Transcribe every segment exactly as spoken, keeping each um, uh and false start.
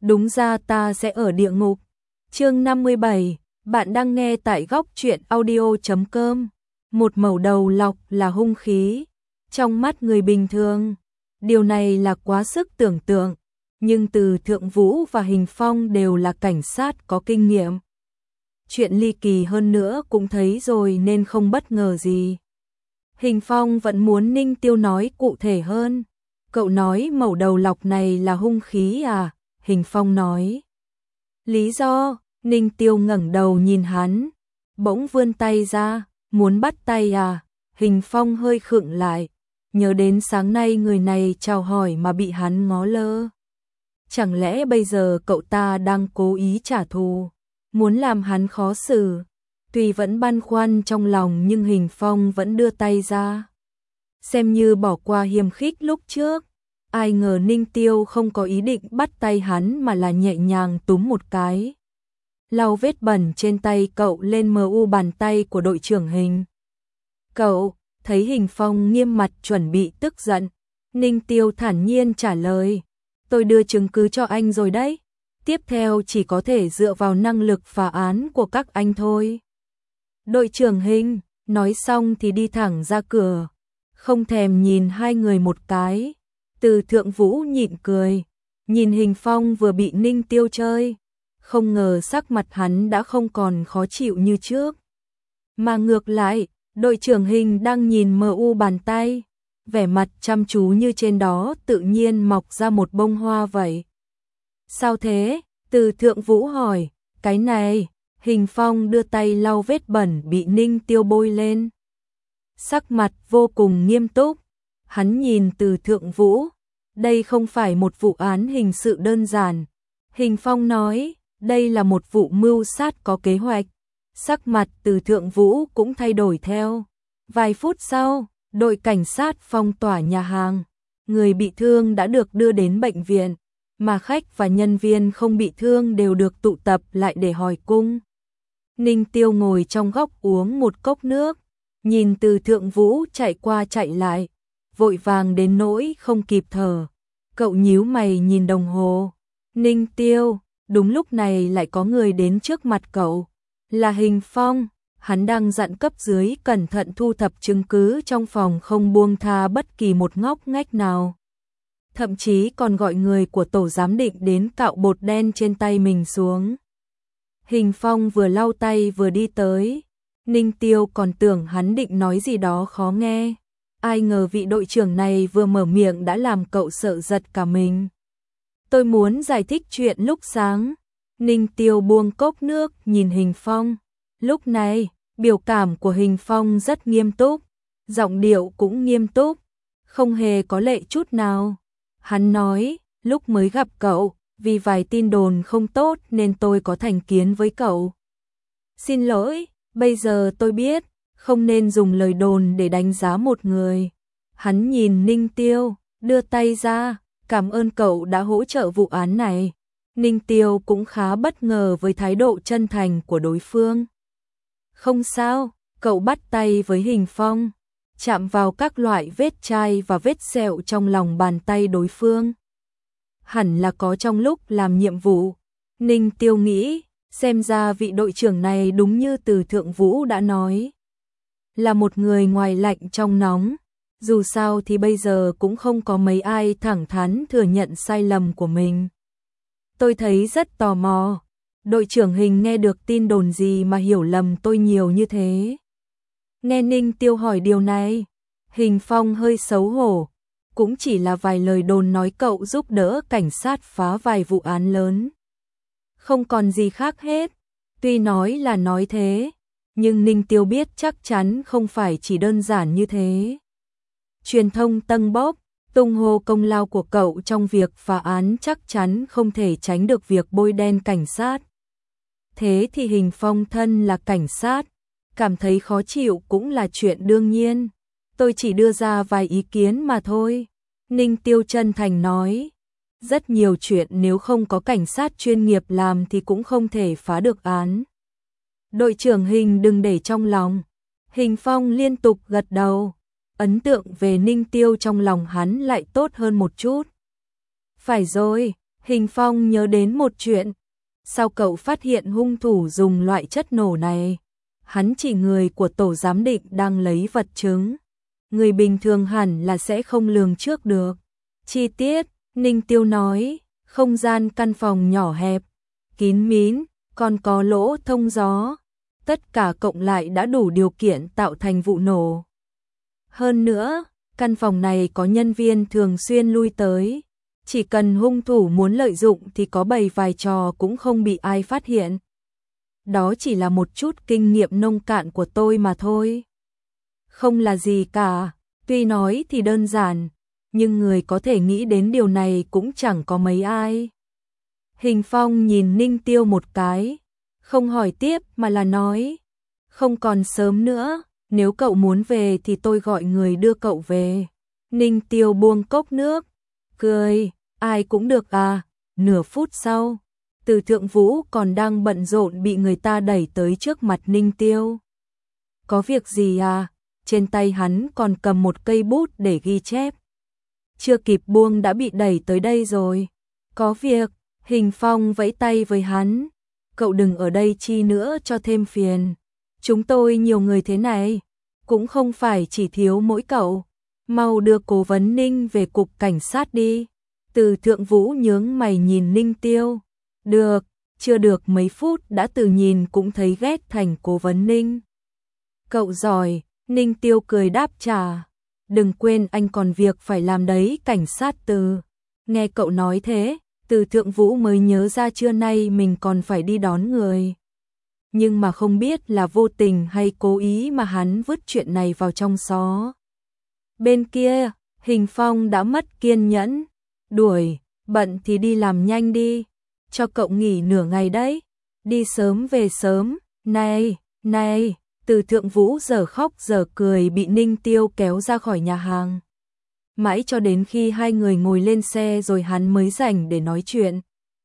đúng ra ta sẽ ở địa ngục. Chương năm mươi bảy, bạn đang nghe tại góc truyện audio chấm com. Một mẩu đầu lọc là hung khí, trong mắt người bình thường, điều này là quá sức tưởng tượng, nhưng Từ Thượng Vũ và Hình Phong đều là cảnh sát có kinh nghiệm. Chuyện ly kỳ hơn nữa cũng thấy rồi nên không bất ngờ gì. Hình Phong vẫn muốn Ninh Tiêu nói cụ thể hơn. Cậu nói mẩu đầu lọc này là hung khí à? Hình Phong nói. Lý do? Ninh Tiêu ngẩng đầu nhìn hắn, bỗng vươn tay ra, muốn bắt tay à? Hình Phong hơi khựng lại, nhớ đến sáng nay người này chào hỏi mà bị hắn ngó lơ. Chẳng lẽ bây giờ cậu ta đang cố ý trả thù, muốn làm hắn khó xử? Tuy vẫn băn khoăn trong lòng nhưng Hình Phong vẫn đưa tay ra, xem như bỏ qua hiềm khích lúc trước. Ai ngờ Ninh Tiêu không có ý định bắt tay hắn mà là nhẹ nhàng túm một cái, lau vết bẩn trên tay cậu lên mờ u bàn tay của đội trưởng Hình. Cậu, thấy Hình Phong nghiêm mặt chuẩn bị tức giận, Ninh Tiêu thản nhiên trả lời, tôi đưa chứng cứ cho anh rồi đấy, tiếp theo chỉ có thể dựa vào năng lực phá án của các anh thôi. Đội trưởng Hình nói xong thì đi thẳng ra cửa, không thèm nhìn hai người một cái. Từ Thượng Vũ nhịn cười, nhìn Hình Phong vừa bị Ninh Tiêu chơi, không ngờ sắc mặt hắn đã không còn khó chịu như trước. Mà ngược lại, đội trưởng Hình đang nhìn mờ u bàn tay, vẻ mặt chăm chú như trên đó tự nhiên mọc ra một bông hoa vậy. Sao thế? Từ Thượng Vũ hỏi, cái này. Hình Phong đưa tay lau vết bẩn bị Ninh Tiêu bôi lên, sắc mặt vô cùng nghiêm túc. Hắn nhìn Từ Thượng Vũ, đây không phải một vụ án hình sự đơn giản. Hình Phong nói, đây là một vụ mưu sát có kế hoạch. Sắc mặt Từ Thượng Vũ cũng thay đổi theo. Vài phút sau, đội cảnh sát phong tỏa nhà hàng. Người bị thương đã được đưa đến bệnh viện, mà khách và nhân viên không bị thương đều được tụ tập lại để hỏi cung. Ninh Tiêu ngồi trong góc uống một cốc nước, nhìn Từ Thượng Vũ chạy qua chạy lại, vội vàng đến nỗi không kịp thở. Cậu nhíu mày nhìn đồng hồ. Ninh Tiêu, đúng lúc này lại có người đến trước mặt cậu. Là Hình Phong, hắn đang dặn cấp dưới cẩn thận thu thập chứng cứ trong phòng, không buông tha bất kỳ một ngóc ngách nào. Thậm chí còn gọi người của tổ giám định đến cạo bột đen trên tay mình xuống. Hình Phong vừa lau tay vừa đi tới. Ninh Tiêu còn tưởng hắn định nói gì đó khó nghe. Ai ngờ vị đội trưởng này vừa mở miệng đã làm cậu sợ giật cả mình. Tôi muốn giải thích chuyện lúc sáng. Ninh Tiêu buông cốc nước nhìn Hình Phong. Lúc này, biểu cảm của Hình Phong rất nghiêm túc, giọng điệu cũng nghiêm túc, không hề có lệ chút nào. Hắn nói, lúc mới gặp cậu, vì vài tin đồn không tốt nên tôi có thành kiến với cậu. Xin lỗi, bây giờ tôi biết, không nên dùng lời đồn để đánh giá một người. Hắn nhìn Ninh Tiêu, đưa tay ra, cảm ơn cậu đã hỗ trợ vụ án này. Ninh Tiêu cũng khá bất ngờ với thái độ chân thành của đối phương. Không sao, cậu bắt tay với Hình Phong, chạm vào các loại vết chai và vết sẹo trong lòng bàn tay đối phương. Hẳn là có trong lúc làm nhiệm vụ. Ninh Tiêu nghĩ, xem ra vị đội trưởng này đúng như Từ Thượng Vũ đã nói, là một người ngoài lạnh trong nóng. Dù sao thì bây giờ cũng không có mấy ai thẳng thắn thừa nhận sai lầm của mình. Tôi thấy rất tò mò, đội trưởng Hình nghe được tin đồn gì mà hiểu lầm tôi nhiều như thế? Nghe Ninh Tiêu hỏi điều này, Hình Phong hơi xấu hổ, cũng chỉ là vài lời đồn nói cậu giúp đỡ cảnh sát phá vài vụ án lớn. Không còn gì khác hết. Tuy nói là nói thế, nhưng Ninh Tiêu biết chắc chắn không phải chỉ đơn giản như thế. Truyền thông tâng bốc, tung hô công lao của cậu trong việc phá án chắc chắn không thể tránh được việc bôi đen cảnh sát. Thế thì Hình Phong thân là cảnh sát, cảm thấy khó chịu cũng là chuyện đương nhiên. Tôi chỉ đưa ra vài ý kiến mà thôi. Ninh Tiêu chân thành nói, rất nhiều chuyện nếu không có cảnh sát chuyên nghiệp làm thì cũng không thể phá được án. Đội trưởng Hình đừng để trong lòng. Hình Phong liên tục gật đầu, ấn tượng về Ninh Tiêu trong lòng hắn lại tốt hơn một chút. Phải rồi, Hình Phong nhớ đến một chuyện. Sao cậu phát hiện hung thủ dùng loại chất nổ này? Hắn chỉ người của tổ giám định đang lấy vật chứng. Người bình thường hẳn là sẽ không lường trước được. Chi tiết, Ninh Tiêu nói, không gian căn phòng nhỏ hẹp, kín mít, còn có lỗ thông gió. Tất cả cộng lại đã đủ điều kiện tạo thành vụ nổ. Hơn nữa, căn phòng này có nhân viên thường xuyên lui tới. Chỉ cần hung thủ muốn lợi dụng thì có bày vài trò cũng không bị ai phát hiện. Đó chỉ là một chút kinh nghiệm nông cạn của tôi mà thôi. Không là gì cả, tuy nói thì đơn giản, nhưng người có thể nghĩ đến điều này cũng chẳng có mấy ai. Hình Phong nhìn Ninh Tiêu một cái, không hỏi tiếp mà là nói, không còn sớm nữa, nếu cậu muốn về thì tôi gọi người đưa cậu về. Ninh Tiêu buông cốc nước, cười, ai cũng được à. Nửa phút sau, Từ Thượng Vũ còn đang bận rộn bị người ta đẩy tới trước mặt Ninh Tiêu. Có việc gì à? Trên tay hắn còn cầm một cây bút để ghi chép. Chưa kịp buông đã bị đẩy tới đây rồi. Có việc, Hình Phong vẫy tay với hắn. Cậu đừng ở đây chi nữa cho thêm phiền. Chúng tôi nhiều người thế này, cũng không phải chỉ thiếu mỗi cậu. Mau đưa Cố Vấn Ninh về cục cảnh sát đi. Từ Thượng Vũ nhướng mày nhìn Ninh Tiêu. Được, chưa được mấy phút đã từ nhìn cũng thấy ghét thành Cố Vấn Ninh. Cậu giỏi, Ninh Tiêu cười đáp trả. Đừng quên anh còn việc phải làm đấy cảnh sát Từ. Nghe cậu nói thế, Từ Thượng Vũ mới nhớ ra trưa nay mình còn phải đi đón người. Nhưng mà không biết là vô tình hay cố ý mà hắn vứt chuyện này vào trong xó. Bên kia, Hình Phong đã mất kiên nhẫn. Đuổi, bận thì đi làm nhanh đi. Cho cậu nghỉ nửa ngày đấy. Đi sớm về sớm. Này, này, Từ Thượng Vũ giờ khóc giờ cười bị Ninh Tiêu kéo ra khỏi nhà hàng. Mãi cho đến khi hai người ngồi lên xe rồi hắn mới rảnh để nói chuyện.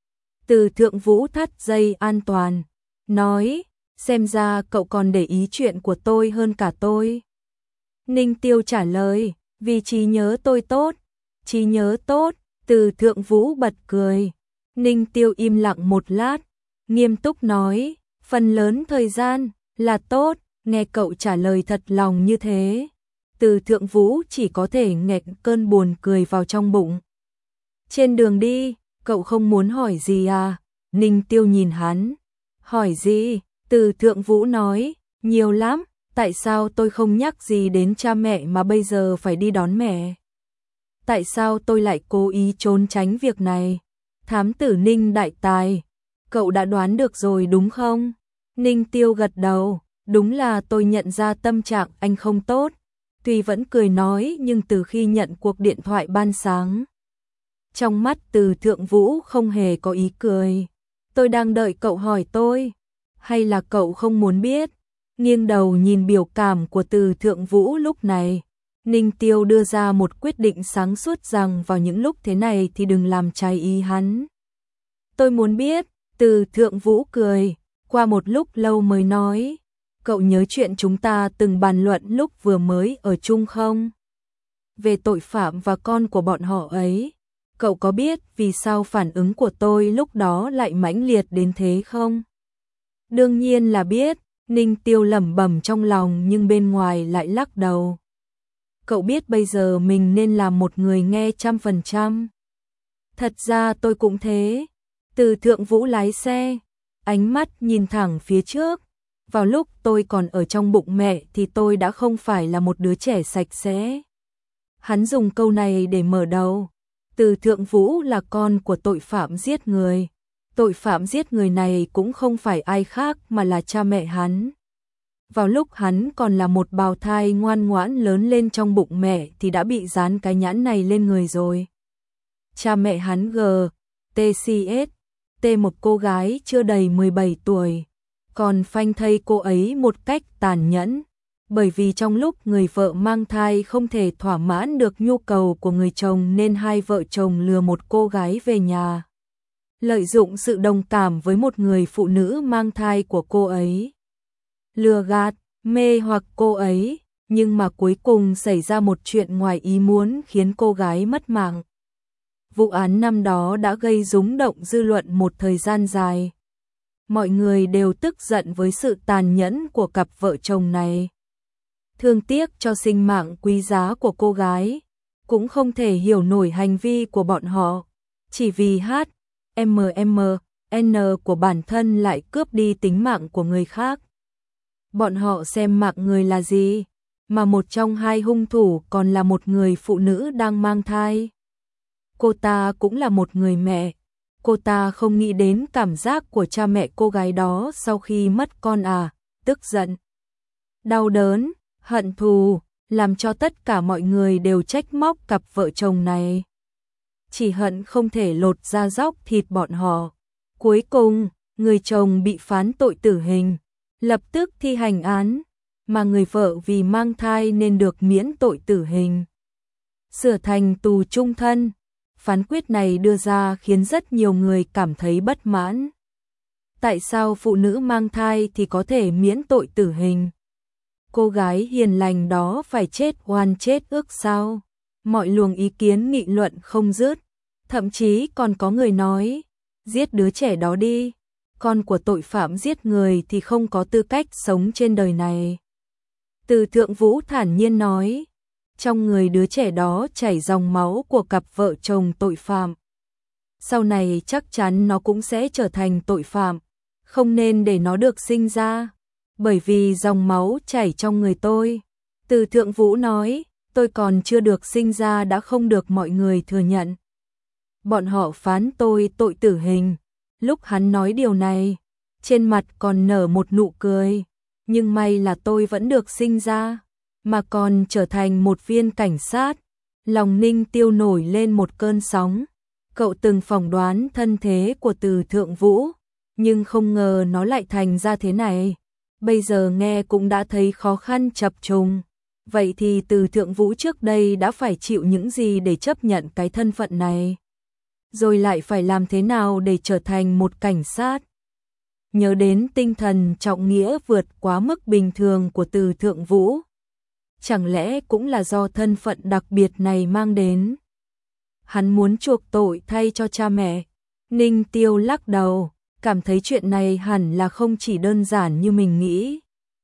Từ Thượng Vũ thắt dây an toàn, nói, xem ra cậu còn để ý chuyện của tôi hơn cả tôi. Ninh Tiêu trả lời, vì trí nhớ tôi tốt. Trí nhớ tốt, Từ Thượng Vũ bật cười. Ninh Tiêu im lặng một lát, nghiêm túc nói, phần lớn thời gian là tốt. Nghe cậu trả lời thật lòng như thế, Từ Thượng Vũ chỉ có thể nghẹn cơn buồn cười vào trong bụng. Trên đường đi, cậu không muốn hỏi gì à? Ninh Tiêu nhìn hắn. Hỏi gì? Từ Thượng Vũ nói, nhiều lắm, tại sao tôi không nhắc gì đến cha mẹ mà bây giờ phải đi đón mẹ? Tại sao tôi lại cố ý trốn tránh việc này? Thám tử Ninh đại tài, cậu đã đoán được rồi đúng không? Ninh Tiêu gật đầu, đúng là tôi nhận ra tâm trạng anh không tốt. Tuy vẫn cười nói nhưng từ khi nhận cuộc điện thoại ban sáng, trong mắt Từ Thượng Vũ không hề có ý cười. Tôi đang đợi cậu hỏi tôi, hay là cậu không muốn biết? Nghiêng đầu nhìn biểu cảm của Từ Thượng Vũ lúc này, Ninh Tiêu đưa ra một quyết định sáng suốt rằng vào những lúc thế này thì đừng làm trái ý hắn. Tôi muốn biết, Từ Thượng Vũ cười, qua một lúc lâu mới nói, cậu nhớ chuyện chúng ta từng bàn luận lúc vừa mới ở chung không? Về tội phạm và con của bọn họ ấy, cậu có biết vì sao phản ứng của tôi lúc đó lại mãnh liệt đến thế không? Đương nhiên là biết, Ninh Tiêu lẩm bẩm trong lòng nhưng bên ngoài lại lắc đầu. Cậu biết bây giờ mình nên làm một người nghe trăm phần trăm. Thật ra tôi cũng thế. Từ Thượng Vũ lái xe, ánh mắt nhìn thẳng phía trước. Vào lúc tôi còn ở trong bụng mẹ thì tôi đã không phải là một đứa trẻ sạch sẽ. Hắn dùng câu này để mở đầu. Từ Thượng Vũ là con của tội phạm giết người. Tội phạm giết người này cũng không phải ai khác mà là cha mẹ hắn. Vào lúc hắn còn là một bào thai ngoan ngoãn lớn lên trong bụng mẹ thì đã bị dán cái nhãn này lên người rồi. Cha mẹ hắn G, T C S, T một cô gái chưa đầy mười bảy tuổi, còn phanh thây cô ấy một cách tàn nhẫn. Bởi vì trong lúc người vợ mang thai không thể thỏa mãn được nhu cầu của người chồng nên hai vợ chồng lừa một cô gái về nhà. Lợi dụng sự đồng cảm với một người phụ nữ mang thai của cô ấy. Lừa gạt, mê hoặc cô ấy, nhưng mà cuối cùng xảy ra một chuyện ngoài ý muốn khiến cô gái mất mạng. Vụ án năm đó đã gây rúng động dư luận một thời gian dài. Mọi người đều tức giận với sự tàn nhẫn của cặp vợ chồng này. Thương tiếc cho sinh mạng quý giá của cô gái, cũng không thể hiểu nổi hành vi của bọn họ. Chỉ vì H, M M, N của bản thân lại cướp đi tính mạng của người khác. Bọn họ xem mạng người là gì, mà một trong hai hung thủ còn là một người phụ nữ đang mang thai. Cô ta cũng là một người mẹ. Cô ta không nghĩ đến cảm giác của cha mẹ cô gái đó sau khi mất con à, tức giận, đau đớn, hận thù, làm cho tất cả mọi người đều trách móc cặp vợ chồng này. Chỉ hận không thể lột da róc thịt bọn họ. Cuối cùng, người chồng bị phán tội tử hình, lập tức thi hành án, mà người vợ vì mang thai nên được miễn tội tử hình, sửa thành tù chung thân. Phán quyết này đưa ra khiến rất nhiều người cảm thấy bất mãn. Tại sao phụ nữ mang thai thì có thể miễn tội tử hình? Cô gái hiền lành đó phải chết oan chết ước sao? Mọi luồng ý kiến nghị luận không dứt. Thậm chí còn có người nói, giết đứa trẻ đó đi, con của tội phạm giết người thì không có tư cách sống trên đời này. Từ Thượng Vũ thản nhiên nói, trong người đứa trẻ đó chảy dòng máu của cặp vợ chồng tội phạm. Sau này chắc chắn nó cũng sẽ trở thành tội phạm, không nên để nó được sinh ra, bởi vì dòng máu chảy trong người tôi. Từ Thượng Vũ nói, tôi còn chưa được sinh ra đã không được mọi người thừa nhận. Bọn họ phán tôi tội tử hình. Lúc hắn nói điều này, trên mặt còn nở một nụ cười, nhưng may là tôi vẫn được sinh ra, mà còn trở thành một viên cảnh sát. Lòng Ninh Tiêu nổi lên một cơn sóng. Cậu từng phỏng đoán thân thế của Từ Thượng Vũ, nhưng không ngờ nó lại thành ra thế này. Bây giờ nghe cũng đã thấy khó khăn chập trùng. Vậy thì Từ Thượng Vũ trước đây đã phải chịu những gì để chấp nhận cái thân phận này? Rồi lại phải làm thế nào để trở thành một cảnh sát? Nhớ đến tinh thần trọng nghĩa vượt quá mức bình thường của Từ Thượng Vũ, chẳng lẽ cũng là do thân phận đặc biệt này mang đến? Hắn muốn chuộc tội thay cho cha mẹ. Ninh Tiêu lắc đầu, cảm thấy chuyện này hẳn là không chỉ đơn giản như mình nghĩ.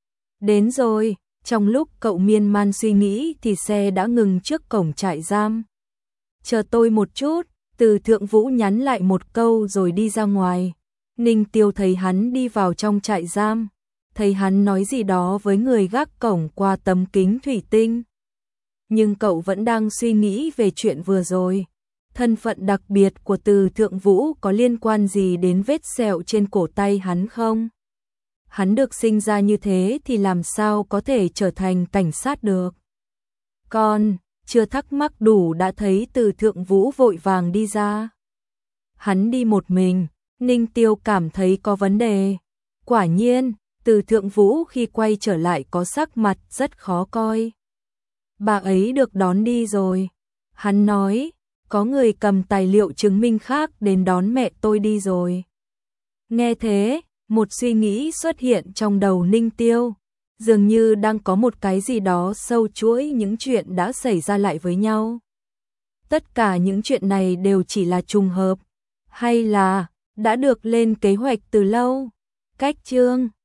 Đến rồi, trong lúc cậu miên man suy nghĩ thì xe đã ngừng trước cổng trại giam. Chờ tôi một chút. Từ Thượng Vũ nhắn lại một câu rồi đi ra ngoài. Ninh Tiêu thấy hắn đi vào trong trại giam, thấy hắn nói gì đó với người gác cổng qua tấm kính thủy tinh. Nhưng cậu vẫn đang suy nghĩ về chuyện vừa rồi. Thân phận đặc biệt của Từ Thượng Vũ có liên quan gì đến vết sẹo trên cổ tay hắn không? Hắn được sinh ra như thế thì làm sao có thể trở thành cảnh sát được? Con chưa thắc mắc đủ đã thấy Từ Thượng Vũ vội vàng đi ra. Hắn đi một mình, Ninh Tiêu cảm thấy có vấn đề. Quả nhiên, Từ Thượng Vũ khi quay trở lại có sắc mặt rất khó coi. Bà ấy được đón đi rồi. Hắn nói, có người cầm tài liệu chứng minh khác đến đón mẹ tôi đi rồi. Nghe thế, một suy nghĩ xuất hiện trong đầu Ninh Tiêu. Dường như đang có một cái gì đó sâu chuỗi những chuyện đã xảy ra lại với nhau. Tất cả những chuyện này đều chỉ là trùng hợp, hay là đã được lên kế hoạch từ lâu? Cách chương